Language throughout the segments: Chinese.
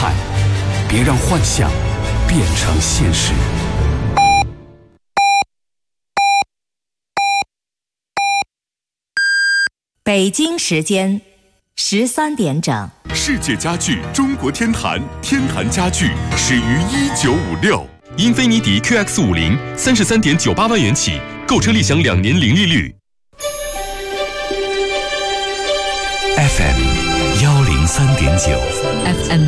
态，别让幻想变成现实。 北京时间13点整。 世界家具中国天坛，天坛家具始于1956。英菲尼迪 QX50 33.98万元起，购车立享2年零利率。 FM 103.9 FM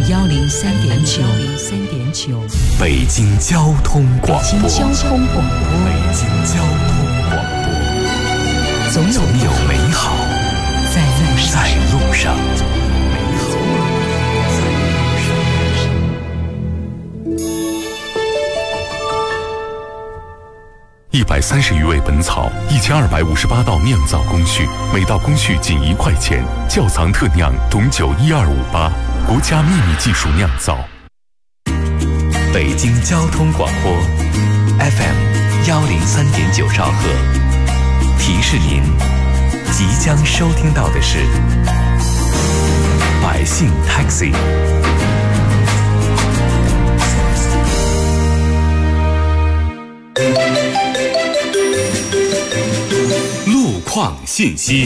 103.9 北京交通广播。 北京交通广播。 北京交通广播。 总有美好在路上。 130余味本草，1258道酿造工序，每道工序仅1块钱。窖藏特酿董酒12588，国家秘密技术酿造。 北京交通广播 FM 103.9兆赫，提示您即将收听到的是百姓 Taxi。 路况信息。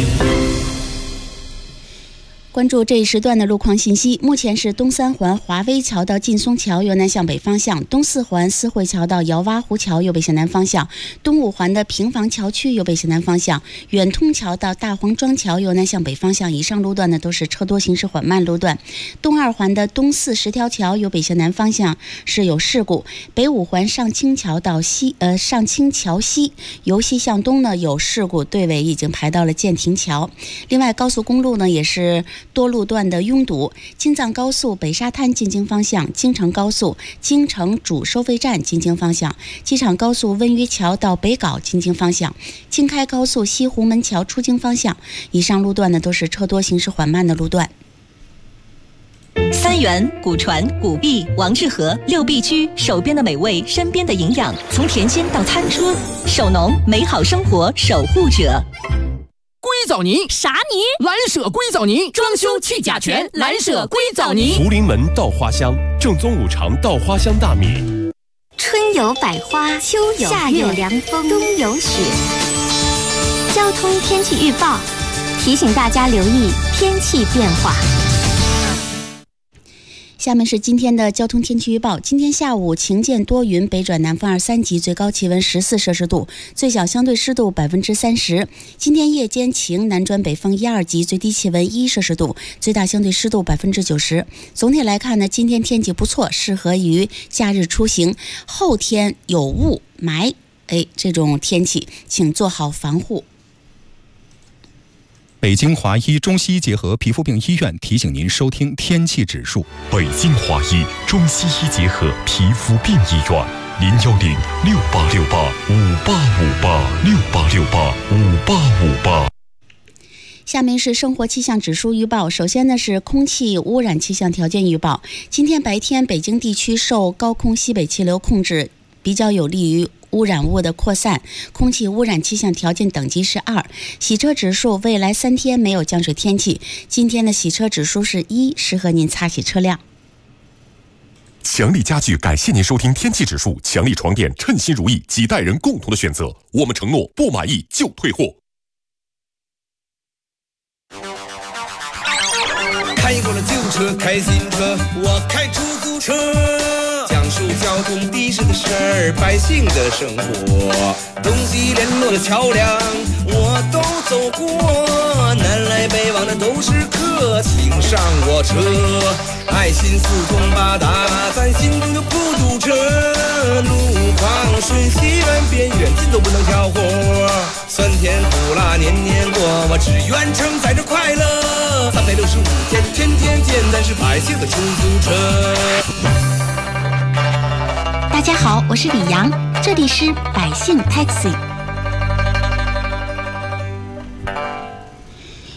关注这一时段的路况信息。目前是东三环华威桥到劲松桥由南向北方向，东四环思汇桥到姚洼湖桥由北向南方向，东五环的平房桥区由北向南方向，远通桥到大黄庄桥由南向北方向。以上路段呢都是车多行驶缓慢路段。东二环的东四十条桥由北向南方向是有事故。北五环上清桥到上清桥西由西向东呢有事故，队尾已经排到了建亭桥。另外高速公路呢也是 多路段的拥堵，京藏高速北沙滩进京方向，京承高速京承主收费站进京方向，机场高速温榆桥到北碏进京方向，京开高速西湖门桥出京方向。以上路段呢都是车多行驶缓慢的路段。 三元、古传、古币、王致和6必居，手边的美味，身边的营养，从甜心到餐车，手农美好生活守护者。 硅藻泥啥泥？ 蓝舍硅藻泥，装修去甲醛，蓝舍硅藻泥。 福临门稻花香，正宗五常稻花香大米。 春有百花，秋有夏有凉风，冬有雪。交通天气预报提醒大家留意天气变化。 下面是今天的交通天气预报。今天下午晴见多云，北转南风2、3级，最高气温14摄氏度，最小相对湿度30%。今天夜间晴，南转北风1、2级，最低气温1摄氏度，最大相对湿度90%。总体来看呢，今天天气不错，适合于假日出行。后天有雾霾，这种天气，请做好防护。 北京华医中西医结合皮肤病医院提醒您收听天气指数。 北京华医中西医结合皮肤病医院，0106868585868685858。 下面是生活气象指数预报。首先呢是空气污染气象条件预报。今天白天，北京地区受高空西北气流控制，比较有利于 污染物的扩散，空气污染气象条件等级是2。洗车指数，未来3天没有降水天气，今天的洗车指数是1，适合您擦洗车辆。 强力家具感谢您收听天气指数，强力床垫称心如意，几代人共同的选择。我们承诺不满意就退货。 开过了旧车，开新车，我开出租车。 讲述交通的士的事儿，百姓的生活，东西联络的桥梁我都走过，南来北往的都是客，请上我车，爱心四通八达，咱心中就不堵车，路况瞬息万变，远近都不能挑活，酸甜苦辣年年过，我只愿承载着快乐，365天天天见，咱是百姓的出租车。 大家好，我是李阳，这里是百姓 Taxi。问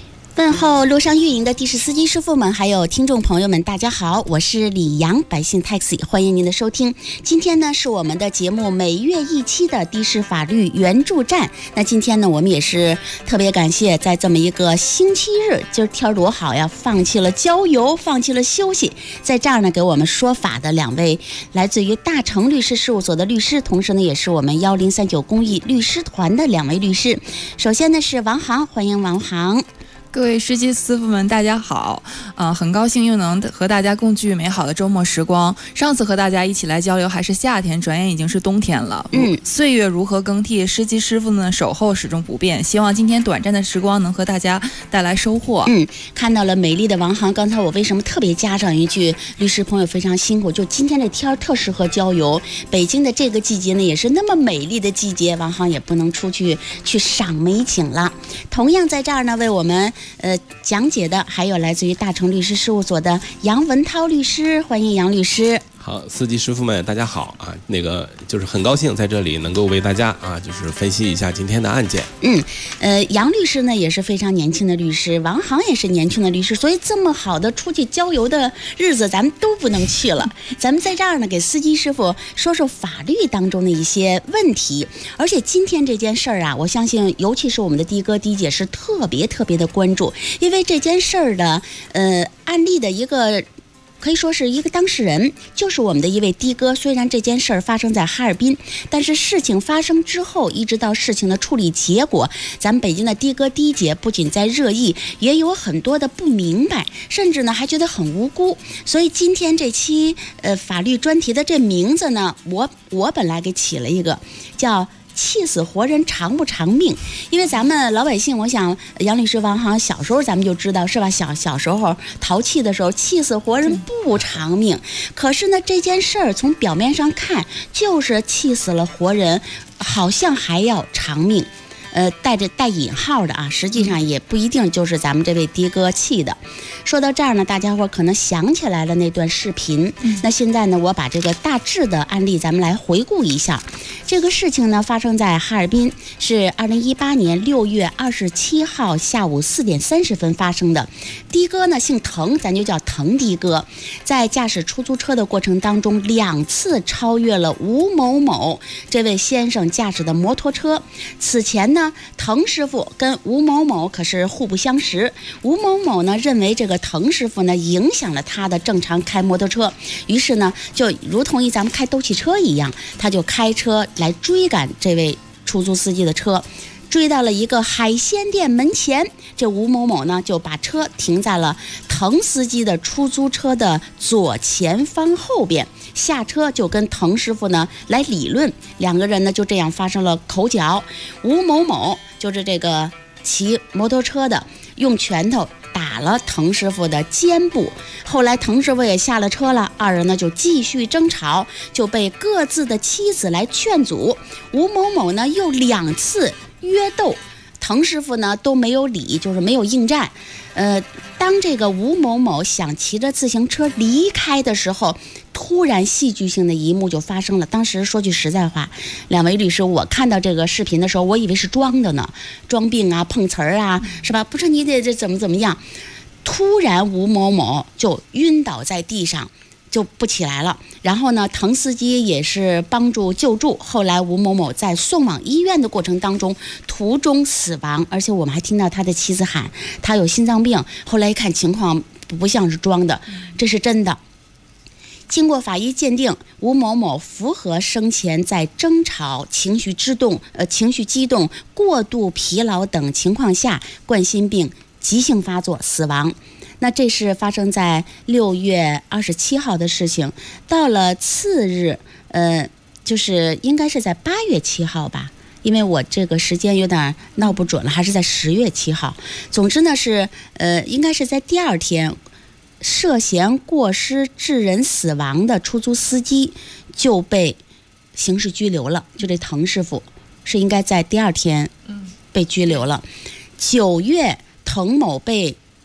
问候路上运营的的士司机师傅们，还有听众朋友们，大家好，我是李阳，百姓 Taxi， 欢迎您的收听。今天呢是我们的节目每月一期的的士法律援助站。那今天呢，我们也是特别感谢，在这么一个星期日，今儿天多好呀，放弃了郊游，放弃了休息，在这儿呢给我们说法的两位来自于大成律师事务所的律师，同时呢也是我们1039公益律师团的两位律师。首先呢是王航，欢迎王航。 各位司机师傅们，大家好！很高兴又能和大家共聚美好的周末时光。上次和大家一起来交流还是夏天，转眼已经是冬天了。岁月如何更替，司机师傅们守候始终不变。希望今天短暂的时光能和大家带来收获。 看到了美丽的王航，刚才我为什么特别加上一句，律师朋友非常辛苦，就今天这天特适合郊游。北京的这个季节呢，也是那么美丽的季节，王航也不能出去赏美景了。同样在这儿呢，为我们讲解的还有来自于大成律师事务所的杨文涛律师，欢迎杨律师。 好，司机师傅们，大家好啊！就是很高兴在这里能够为大家就是分析一下今天的案件。 杨律师呢也是非常年轻的律师，王航也是年轻的律师，所以这么好的出去郊游的日子咱们都不能去了。咱们在这儿呢给司机师傅说说法律当中的一些问题，而且今天这件事儿啊，我相信尤其是我们的的哥的姐是特别的关注，因为这件事儿的案例的一个可以说是一个当事人，就是我们的一位的哥。虽然这件事儿发生在哈尔滨，但是事情发生之后，一直到事情的处理结果，咱们北京的的哥的姐不仅在热议，也有很多的不明白，甚至呢还觉得很无辜。所以今天这期法律专题的这名字呢，我本来给起了一个叫气死活人偿不偿命。因为咱们老百姓，我想杨律师王航小时候咱们就知道是吧，小时候淘气的时候气死活人不偿命，可是呢这件事儿从表面上看就是气死了活人，好像还要偿命，带引号的啊，实际上也不一定就是咱们这位的哥气的。说到这儿呢，大家伙可能想起来了那段视频。那现在呢，我把这个大致的案例咱们来回顾一下。这个事情呢发生在哈尔滨，是2018年6月27号下午4点30分发生的。的哥呢姓滕，咱就叫滕的哥，在驾驶出租车的过程当中2次超越了吴某某这位先生驾驶的摩托车。此前呢，滕师傅跟吴某某可是互不相识，吴某某呢认为这个滕师傅呢影响了他的正常开摩托车，于是呢就如同咱们开斗气车一样，他就开车来追赶这位出租司机的车，追到了一个海鲜店门前，这吴某某呢就把车停在了滕司机的出租车的左前方后边，下车就跟滕师傅呢来理论，两个人呢就这样发生了口角。吴某某就是这个骑摩托车的，用拳头打了滕师傅的肩部，后来滕师傅也下了车了，二人呢就继续争吵，就被各自的妻子来劝阻。吴某某呢又2次约斗，滕师傅呢都没有理，就是没有应战。当这个吴某某想骑着自行车离开的时候，突然戏剧性的一幕就发生了。当时说句实在话，两位律师，我看到这个视频的时候，我以为是装的呢，装病啊，碰瓷儿啊，是吧？不是你得这怎么样？突然吴某某就晕倒在地上，就不起来了。然后呢，滕司机也是帮助救助。后来吴某某在送往医院的过程当中，途中死亡，而且我们还听到他的妻子喊他有心脏病。后来一看情况不像是装的，这是真的。经过法医鉴定，吴某某符合生前在争吵、情绪激动、过度疲劳等情况下冠心病急性发作死亡。那这是发生在6月27号的事情。到了次日，就是应该是在8月7号吧，因为我这个时间有点闹不准了，还是在10月7号。总之呢是应该是在第二天，涉嫌过失致人死亡的出租司机就被刑事拘留了。就这滕师傅是应该在第二天被拘留了。9月，滕某被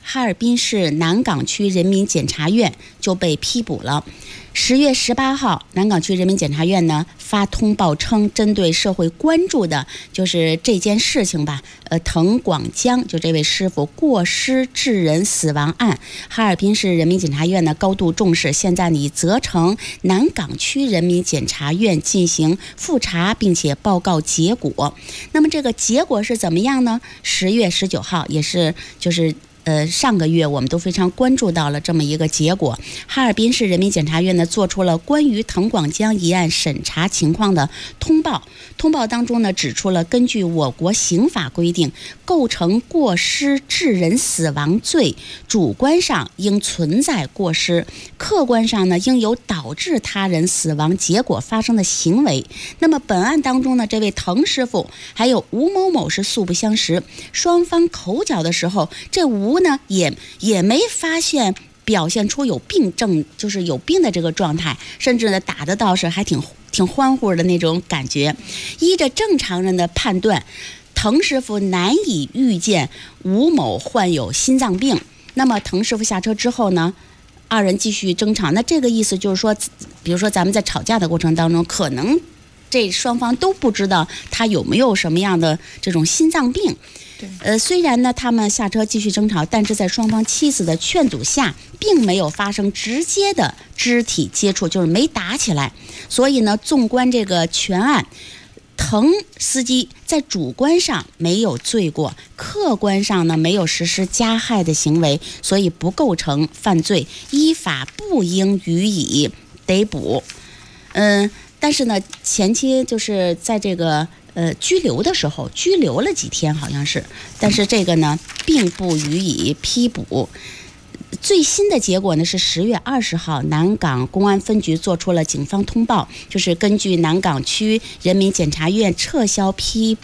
哈尔滨市南岗区人民检察院就被批捕了。10月18号，南岗区人民检察院呢发通报称，针对社会关注的就是这件事情吧，滕广江就这位师傅过失致人死亡案，哈尔滨市人民检察院呢高度重视，现在已责成南岗区人民检察院进行复查，并且报告结果。那么这个结果是怎么样呢？10月19号，也是上个月我们都非常关注到了这么一个结果，哈尔滨市人民检察院呢做出了关于滕广江一案审查情况的通报。通报当中呢指出了，根据我国刑法规定，构成过失致人死亡罪，主观上应存在过失，客观上呢应有导致他人死亡结果发生的行为。那么本案当中呢，这位滕师傅还有吴某某是素不相识，双方口角的时候，这吴呢也没发现表现出有病症，就是有病的这个状态，甚至呢打的倒是还挺欢乎的那种感觉。依着正常人的判断，滕师傅难以预见吴某患有心脏病。那么滕师傅下车之后呢，二人继续争吵。那这个意思就是说，比如说咱们在吵架的过程当中，可能这双方都不知道他有没有什么样的这种心脏病。虽然呢他们下车继续争吵，但是在双方妻子的劝阻下，并没有发生直接的肢体接触，就是没打起来。所以呢，纵观这个全案，滕司机在主观上没有罪过，客观上呢没有实施加害的行为，所以不构成犯罪，依法不应予以逮捕。但是呢，前期就是在这个拘留的时候，拘留了几天好像是，但是这个呢并不予以批捕。最新的结果呢是10月20号，南岗公安分局做出了警方通报，就是根据南岗区人民检察院撤销批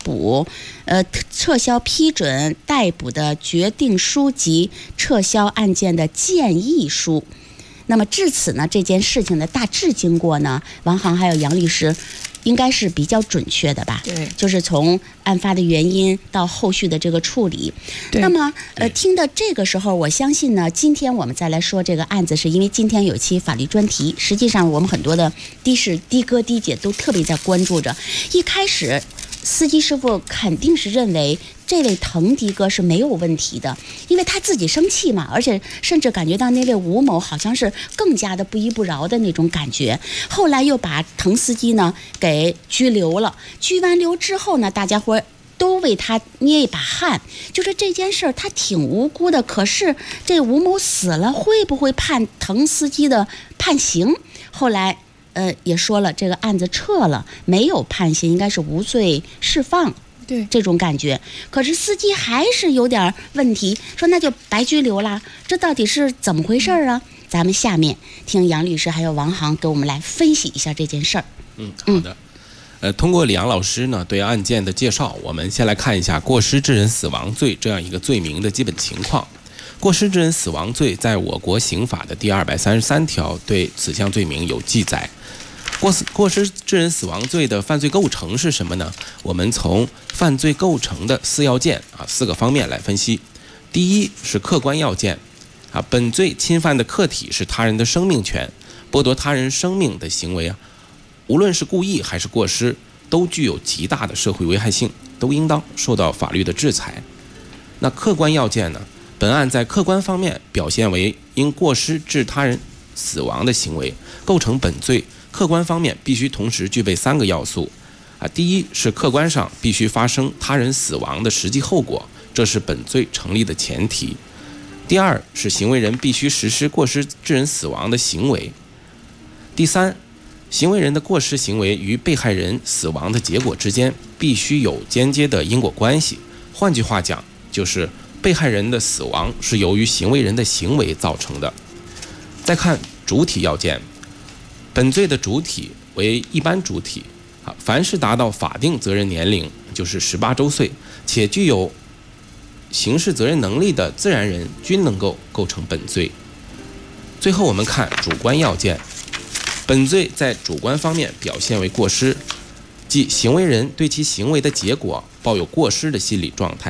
准逮捕的决定书及撤销案件的建议书。那么至此呢，这件事情的大致经过呢，王航还有杨律师应该是比较准确的吧？对，就是从案发的原因到后续的这个处理。那么听到这个时候，我相信呢，今天我们再来说这个案子，是因为今天有期法律专题。实际上，我们很多的的哥的姐都特别在关注着。一开始，司机师傅肯定是认为这位滕的哥是没有问题的，因为他自己生气嘛，而且甚至感觉到那位吴某好像是更加的不依不饶的那种感觉。后来又把滕司机呢给拘留了，拘完留之后呢，大家伙都为他捏一把汗，就是这件事儿他挺无辜的，可是这吴某死了，会不会判滕司机的判刑？后来也说了，这个案子撤了，没有判刑，应该是无罪释放。对，这种感觉。可是司机还是有点问题，说那就白拘留了，这到底是怎么回事啊？咱们下面听杨律师还有王航给我们来分析一下这件事儿。 好的。通过李阳老师呢对案件的介绍，我们先来看一下过失致人死亡罪这样一个罪名的基本情况。过失致人死亡罪在我国刑法的第233条对此项罪名有记载。过失致人死亡罪的犯罪构成是什么呢？我们从犯罪构成的4要件4个方面来分析。第一是客观要件本罪侵犯的客体是他人的生命权，剥夺他人生命的行为无论是故意还是过失，都具有极大的社会危害性，都应当受到法律的制裁。那客观要件呢？本案在客观方面表现为因过失致他人死亡的行为，构成本罪。客观方面必须同时具备3个要素第一是客观上必须发生他人死亡的实际后果，这是本罪成立的前提。第二是行为人必须实施过失致人死亡的行为。第三，行为人的过失行为与被害人死亡的结果之间必须有间接的因果关系。换句话讲，就是被害人的死亡是由于行为人的行为造成的。再看主体要件，本罪的主体为一般主体凡是达到法定责任年龄，就是18周岁，且具有刑事责任能力的自然人均能够构成本罪。最后我们看主观要件，本罪在主观方面表现为过失，即行为人对其行为的结果抱有过失的心理状态，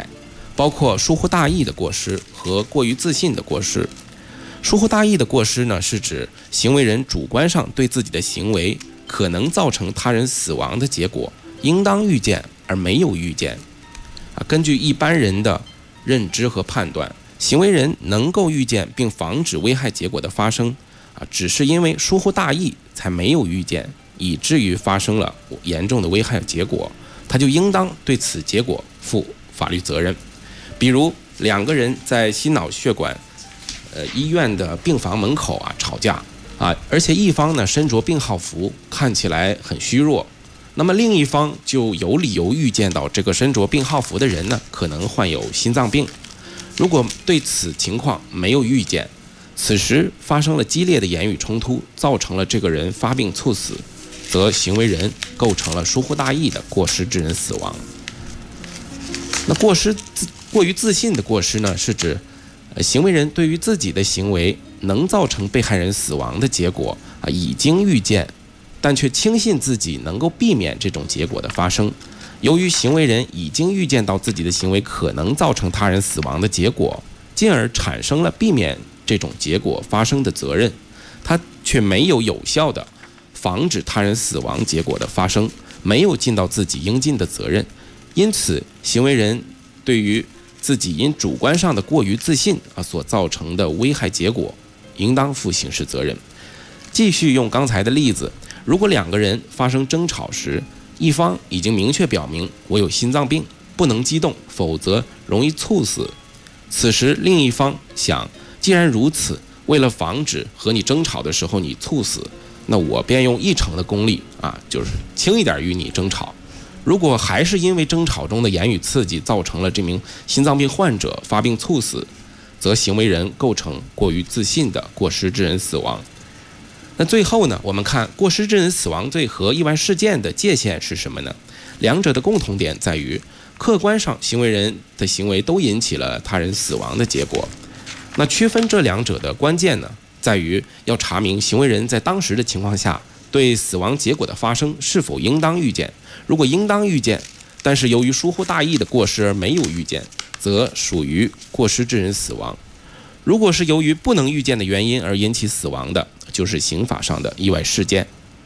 包括疏忽大意的过失和过于自信的过失。疏忽大意的过失呢，是指行为人主观上对自己的行为可能造成他人死亡的结果应当预见而没有预见。根据一般人的认知和判断，行为人能够预见并防止危害结果的发生，只是因为疏忽大意才没有预见，以至于发生了严重的危害结果，他就应当对此结果负法律责任。比如两个人在心脑血管医院的病房门口吵架而且一方呢身着病号服，看起来很虚弱，那么另一方就有理由预见到这个身着病号服的人呢可能患有心脏病。如果对此情况没有预见，此时发生了激烈的言语冲突，造成了这个人发病猝死，则行为人构成了疏忽大意的过失致人死亡。那过于自信的过失呢，是指行为人对于自己的行为能造成被害人死亡的结果已经预见，但却轻信自己能够避免这种结果的发生。由于行为人已经预见到自己的行为可能造成他人死亡的结果，进而产生了避免这种结果发生的责任，他却没有有效的防止他人死亡结果的发生，没有尽到自己应尽的责任。因此行为人对于自己因主观上的过于自信所造成的危害结果应当负刑事责任。继续用刚才的例子，如果两个人发生争吵时，一方已经明确表明我有心脏病，不能激动，否则容易猝死。此时另一方想，既然如此，为了防止和你争吵的时候你猝死，那我便用1成的功力就是轻一点与你争吵。如果还是因为争吵中的言语刺激造成了这名心脏病患者发病猝死，则行为人构成过于自信的过失致人死亡。那最后呢，我们看过失致人死亡罪和意外事件的界限是什么呢？两者的共同点在于，客观上行为人的行为都引起了他人死亡的结果。那区分这两者的关键呢，在于要查明行为人在当时的情况下对死亡结果的发生是否应当预见。如果应当预见，但是由于疏忽大意的过失而没有预见，则属于过失致人死亡。如果是由于不能预见的原因而引起死亡的，就是刑法上的意外事件。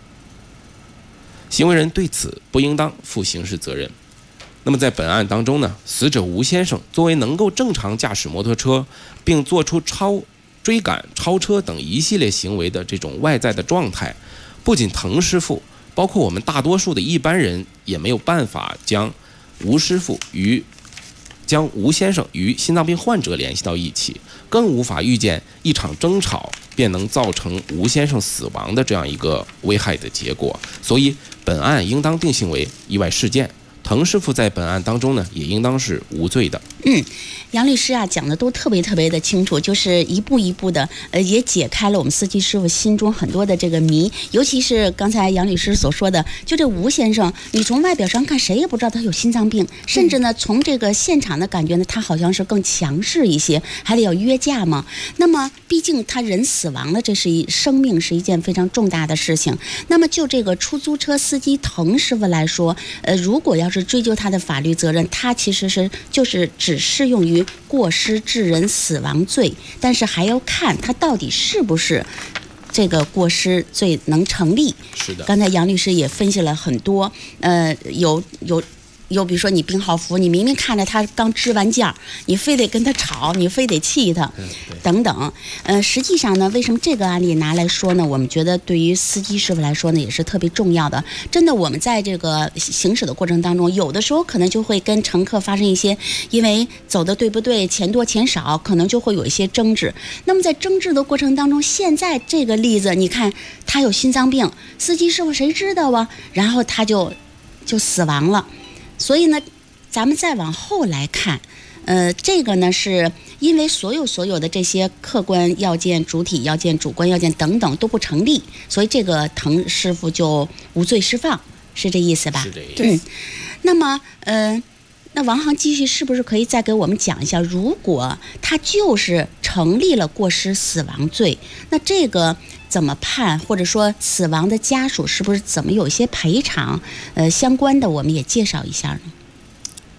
行为人对此不应当负刑事责任。那么在本案当中呢，死者吴先生作为能够正常驾驶摩托车并做出追赶、超车等一系列行为的这种外在的状态，不仅滕师傅，包括我们大多数的一般人也没有办法将吴先生与心脏病患者联系到一起，更无法预见一场争吵便能造成吴先生死亡的这样一个危害的结果，所以本案应当定性为意外事件。滕师傅在本案当中呢，也应当是无罪的。 杨律师讲的都特别的清楚，就是一步一步的，也解开了我们司机师傅心中很多的这个谜。尤其是刚才杨律师所说的，就这吴先生，你从外表上看，谁也不知道他有心脏病，甚至呢，从这个现场的感觉呢，他好像是更强势一些，还得要约架嘛。那么，毕竟他人死亡了，这是生命是一件非常重大的事情。那么，就这个出租车司机滕师傅来说，如果要是追究他的法律责任，他其实就是只适用于过失致人死亡罪，但是还要看他到底是不是这个过失罪能成立。 是的， 刚才杨律师也分析了很多，有比如说你病号服，你明明看着他刚支完架，你非得跟他吵，你非得气他，等等。实际上呢，为什么这个案例拿来说呢？我们觉得对于司机师傅来说呢，也是特别重要的。真的，我们在这个行驶的过程当中，有的时候可能就会跟乘客发生一些，因为走的对不对，钱多钱少，可能就会有一些争执。那么在争执的过程当中，现在这个例子，你看他有心脏病，司机师傅谁知道啊？然后他就死亡了。所以呢，咱们再往后来看，这个呢是因为所有的这些客观要件、主体要件、主观要件等等都不成立，所以这个滕师傅就无罪释放，是这意思吧？ 是这意思。 那么那王航继续是不是可以再给我们讲一下，如果他就是成立了过失死亡罪，那这个怎么判，或者说死亡的家属是不是怎么有一些赔偿？相关的我们也介绍一下呢。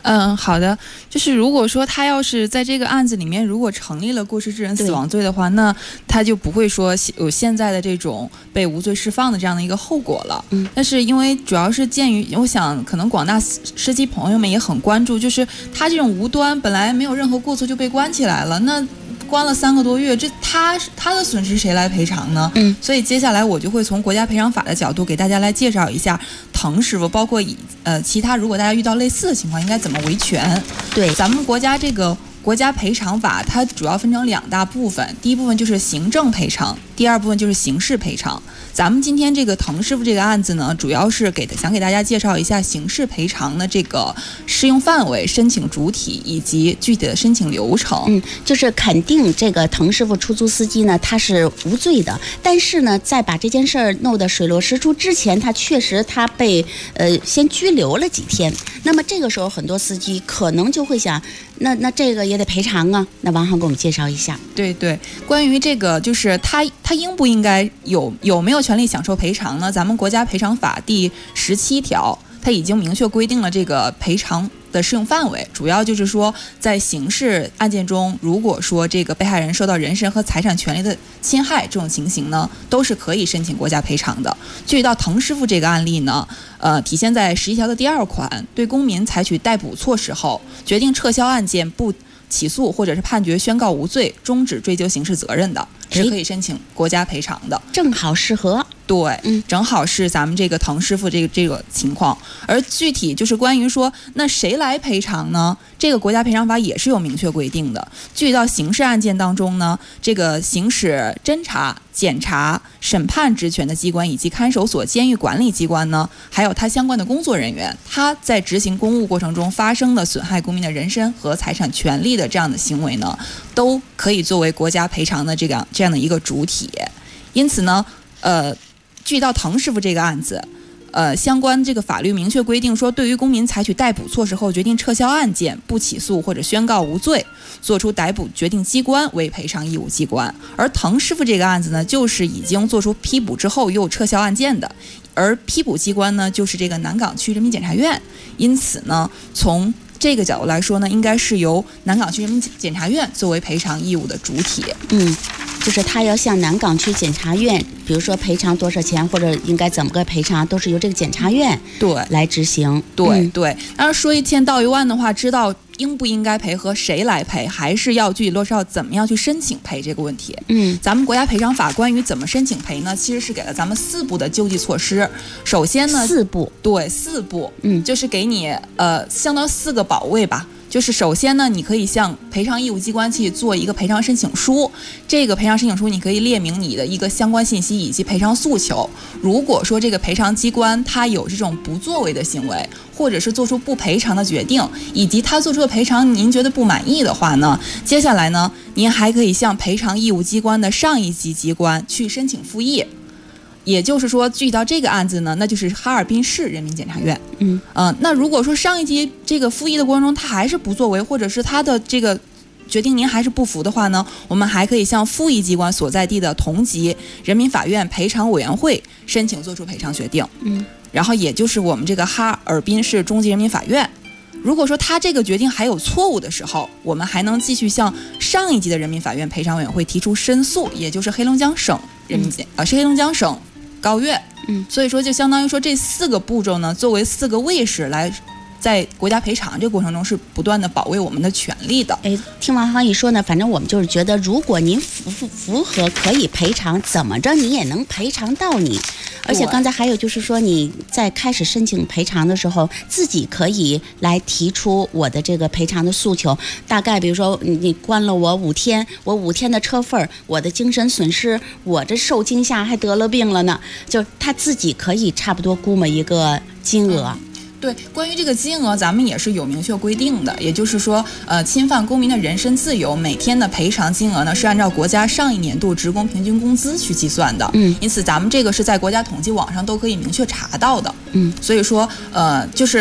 好的，就是如果说他要是在这个案子里面如果成立了过失致人死亡罪的话，那他就不会说有现在的这种被无罪释放的这样的一个后果了。但是因为主要是鉴于我想可能广大司机朋友们也很关注，就是他这种无端本来没有任何过错就被关起来了，那关了3个多月，这他的损失谁来赔偿呢？所以接下来我就会从国家赔偿法的角度给大家来介绍一下滕师傅，包括其他如果大家遇到类似的情况应该怎么维权。 对， 咱们国家这个国家赔偿法它主要分成2大部分，第一部分就是行政赔偿，第二部分就是刑事赔偿。咱们今天这个滕师傅这个案子呢，主要是想给大家介绍一下刑事赔偿的这个适用范围、申请主体以及具体的申请流程。 就是肯定这个滕师傅出租司机呢他是无罪的，但是呢在把这件事儿弄得水落石出之前，他确实被先拘留了几天。那么这个时候很多司机可能就会想，那这个也得赔偿啊。那王航给我们介绍一下。 对，关于这个就是他应不应该有没有权利享受赔偿呢？咱们国家赔偿法第17条它已经明确规定了这个赔偿的适用范围，主要就是说在刑事案件中，如果说这个被害人受到人身和财产权利的侵害这种情形呢，都是可以申请国家赔偿的。具体到滕师傅这个案例呢，体现在11条的第2款，对公民采取逮捕措施后，决定撤销案件不起诉或者是判决宣告无罪，终止追究刑事责任的，是可以申请国家赔偿的。 正好适合。 对，正好是咱们这个滕师傅这个情况。而具体就是关于说那谁来赔偿呢？这个国家赔偿法也是有明确规定的。具体到刑事案件当中呢，这个行使侦查、检察、审判职权的机关以及看守所、监狱管理机关呢，还有他相关的工作人员，他在执行公务过程中发生的损害公民的人身和财产权利的这样的行为呢，都可以作为国家赔偿的这样的一个主体。因此呢，具体到滕师傅这个案子，相关这个法律明确规定说，对于公民采取逮捕措施后决定撤销案件、不起诉或者宣告无罪，作出逮捕决定机关为赔偿义务机关。而滕师傅这个案子呢，就是已经做出批捕之后又撤销案件的，而批捕机关呢，就是这个南岗区人民检察院。因此呢，从这个角度来说呢，应该是由南岗区人民检察院作为赔偿义务的主体。 就是他要向南岗区检察院，比如说赔偿多少钱或者应该怎么个赔偿，都是由这个检察院来执行。 对。当然说一千道一万的话，知道应不应该赔和谁来赔，还是要具体落实到怎么样去申请赔这个问题。咱们国家赔偿法关于怎么申请赔呢，其实是给了咱们4步的救济措施。首先呢 ，4步， 对，4步，就是给你相当于4个保卫吧。就是首先呢，你可以向赔偿义务机关去做一个赔偿申请书，这个赔偿申请书你可以列明你的一个相关信息以及赔偿诉求。如果说这个赔偿机关它有这种不作为的行为，或者是做出不赔偿的决定，以及他做出的赔偿您觉得不满意的话呢，接下来呢，您还可以向赔偿义务机关的上一级机关去申请复议。也就是说，具体到这个案子呢，那就是哈尔滨市人民检察院。那如果说上一级这个复议的过程中他还是不作为，或者是他的这个决定您还是不服的话呢，我们还可以向复议机关所在地的同级人民法院赔偿委员会申请作出赔偿决定。然后也就是我们这个哈尔滨市中级人民法院。如果说他这个决定还有错误的时候，我们还能继续向上一级的人民法院赔偿委员会提出申诉，也就是黑龙江省是黑龙江省高院。所以说就相当于说这4个步骤呢，作为4个卫士来在国家赔偿这个过程中是不断的保卫我们的权利的。 听王航一说呢，反正我们就是觉得，如果您符合可以赔偿，怎么着你也能赔偿到你。而且刚才还有就是说，你在开始申请赔偿的时候，自己可以来提出我的这个赔偿的诉求。大概比如说你关了我5天，我5天的车费，我的精神损失，我这受惊吓还得了病了呢，就他自己可以差不多估摸一个金额。 对，关于这个金额咱们也是有明确规定的，也就是说侵犯公民的人身自由，每天的赔偿金额呢是按照国家上一年度职工平均工资去计算的。因此咱们这个是在国家统计网上都可以明确查到的。所以说就是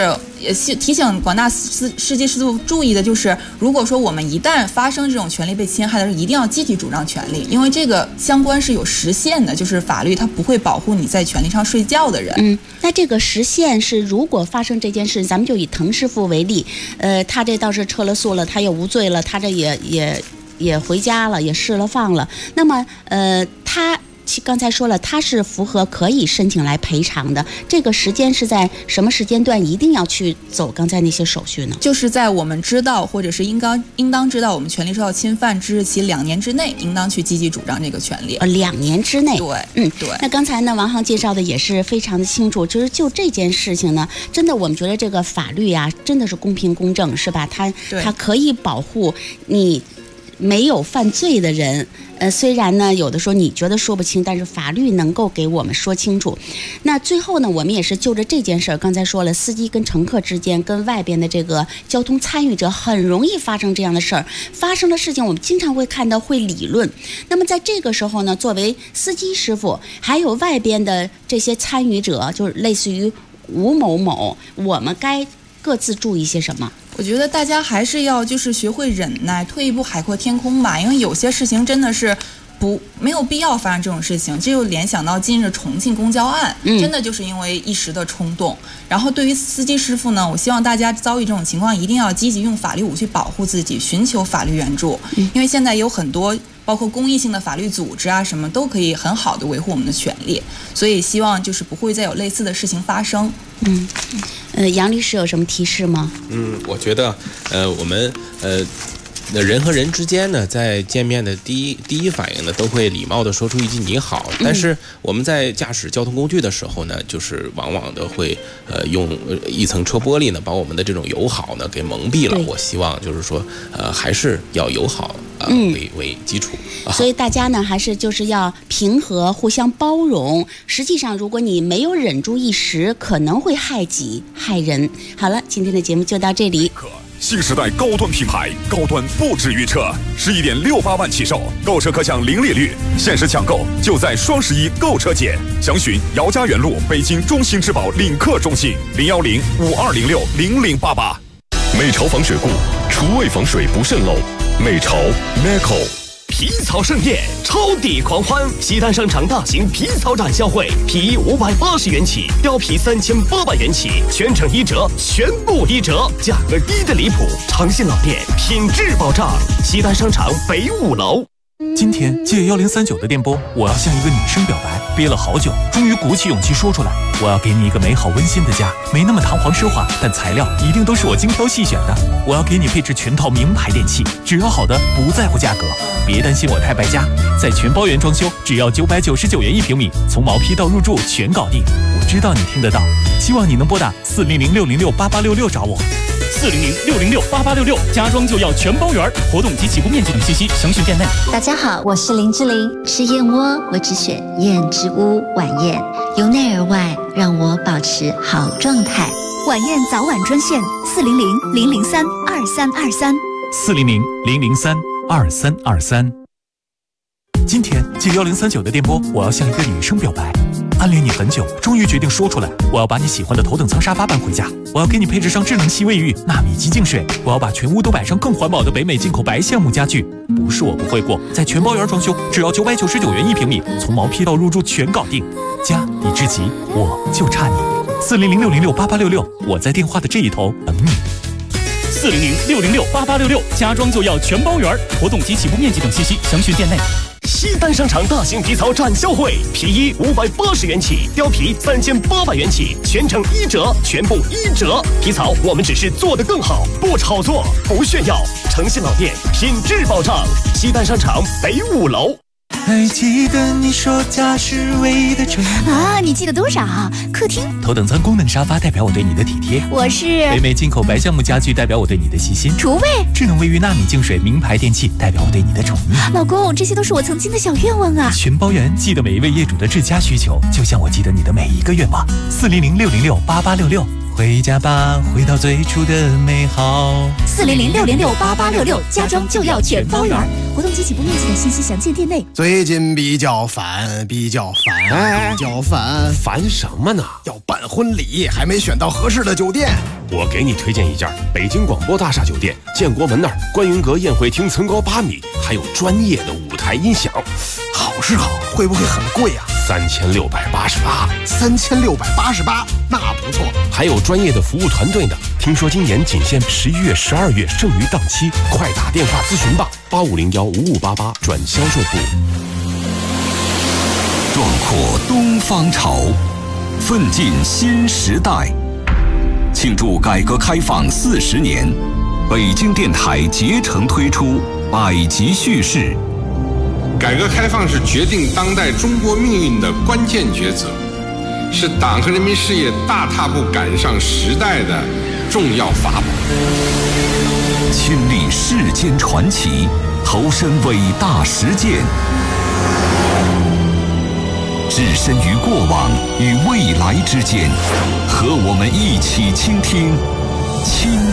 也提醒广大司机师傅注意的就是，如果说我们一旦发生这种权利被侵害的时候，一定要积极主张权利，因为这个相关是有时限的，就是法律它不会保护你在权利上睡觉的人。 那这个时限是，如果发生这件事，咱们就以滕师傅为例，他这倒是撤了诉了，他也无罪了，他这也回家了，也释了放了。那么他刚才说了，他是符合可以申请来赔偿的。这个时间是在什么时间段一定要去走刚才那些手续呢？ 就是在我们知道或者是应当知道我们权利受到侵犯之日起2年之内，应当去积极主张这个权利。 2年之内。 对，对。 那刚才呢，王航介绍的也是非常的清楚，就是就这件事情呢，真的我们觉得这个法律啊，真的是公平公正，是吧？它可以保护你没有犯罪的人。虽然呢，有的时候你觉得说不清，但是法律能够给我们说清楚。那最后呢，我们也是就着这件事儿，刚才说了，司机跟乘客之间，跟外边的这个交通参与者，很容易发生这样的事儿。发生的事情，我们经常会看到会理论。那么在这个时候呢，作为司机师傅，还有外边的这些参与者，就是类似于吴某某，我们该各自注意些什么？ 我觉得大家还是要就是学会忍耐，退一步海阔天空吧。因为有些事情真的是没有必要发生这种事情。这就联想到近日重庆公交案，真的就是因为一时的冲动。然后对于司机师傅呢，我希望大家遭遇这种情况，一定要积极用法律武去保护自己，寻求法律援助。因为现在有很多包括公益性的法律组织啊，什么都可以很好的维护我们的权利。所以希望就是不会再有类似的事情发生。 杨律师有什么提示吗？ 我觉得我们人和人之间呢，在见面的第一反应呢，都会礼貌的说出一句你好。但是我们在驾驶交通工具的时候呢，就是往往的会用一层车玻璃呢，把我们的这种友好呢给蒙蔽了。我希望就是说还是要友好为基础。 所以大家呢，还是就是要平和，互相包容。实际上，如果你没有忍住一时，可能会害己害人。好了，今天的节目就到这里。 新时代高端品牌，高端不止于车，11.68万起售，购车可享零利率，限时抢购就在双11购车节，详询姚家园路北京中心质保领克中心010-5206-0088。 美潮防水固，厨卫防水不渗漏。美潮 Meco。 皮草盛宴，超抵狂欢！西单商场大型皮草展销会，皮衣580元起，貂皮3800元起，全程1折，全部1折，价格低的离谱！诚信老店，品质保障。西单商场北5楼。 今天借1039的电波，我要向一个女生表白，憋了好久，终于鼓起勇气说出来。我要给你一个美好温馨的家，没那么堂皇奢华，但材料一定都是我精挑细选的。我要给你配置全套名牌电器，只要好的，不在乎价格。别担心我太败家，在全包圆装修，只要999元1平米，从毛坯到入住全搞定。我知道你听得到，希望你能拨打400-606-8866找我。 400-606-8866，家装就要全包圆，活动及起步面积等信息详询店内。 大家好，我是林志玲。吃燕窝，我只选燕之屋晚宴，由内而外让我保持好状态。 晚宴早晚专线400-003-2323。 400-003-2323。今天借1039的电波，我要向一个女生表白。暗恋你很久，终于决定说出来。我要把你喜欢的头等舱沙发搬回家，我要给你配置上智能吸卫浴、纳米级净水，我要把全屋都摆上更环保的北美进口白橡木家具。不是我不会过，在全包圆装修，只要999元1平米，从毛坯到入住全搞定。家你至极，我就差你。400-606-8866，我在电话的这一头等你。 400-606-8866，家装就要全包圆，活动及起步面积等信息详询店内。 西单商场大型皮草展销会，皮衣580元起，貂皮3800元起，全程1折，全部1折。皮草我们只是做得更好，不炒作，不炫耀。诚信老店，品质保障。西单商场北5楼。 还记得你说家是唯一的纯啊？你记得多少？客厅头等舱功能沙发代表我对你的体贴， 我是北美进口白橡木家具代表我对你的细心， 厨卫智能卫浴纳米净水名牌电器代表我对你的宠溺。 老公，这些都是我曾经的小愿望啊！ 全包圆记得每一位业主的至家需求，就像我记得你的每一个愿望。400-606-8866， 回家吧，回到最初的美好。 400-606-8866，家装就要全包圆。活动及起步面积等信息详见店内。 最近比较烦， 烦什么呢？ 要办婚礼，还没选到合适的酒店。 我给你推荐一家北京广播大厦酒店，建国门那儿观云阁宴会厅层高8米，还有专业的舞台音响。 好是好，会不会很贵啊 ？3688。 3688，那不错。 还有专业的服务团队呢。听说今年仅限11月、12月剩余档期，快打电话咨询吧，8501-5588转销售部。 壮阔东方潮，奋进新时代。庆祝改革开放40年，北京电台竭诚推出百集叙事。 改革开放是决定当代中国命运的关键抉择，是党和人民事业大踏步赶上时代的重要法宝。 亲历世间传奇，投身伟大实践，置身于过往与未来之间，和我们一起倾听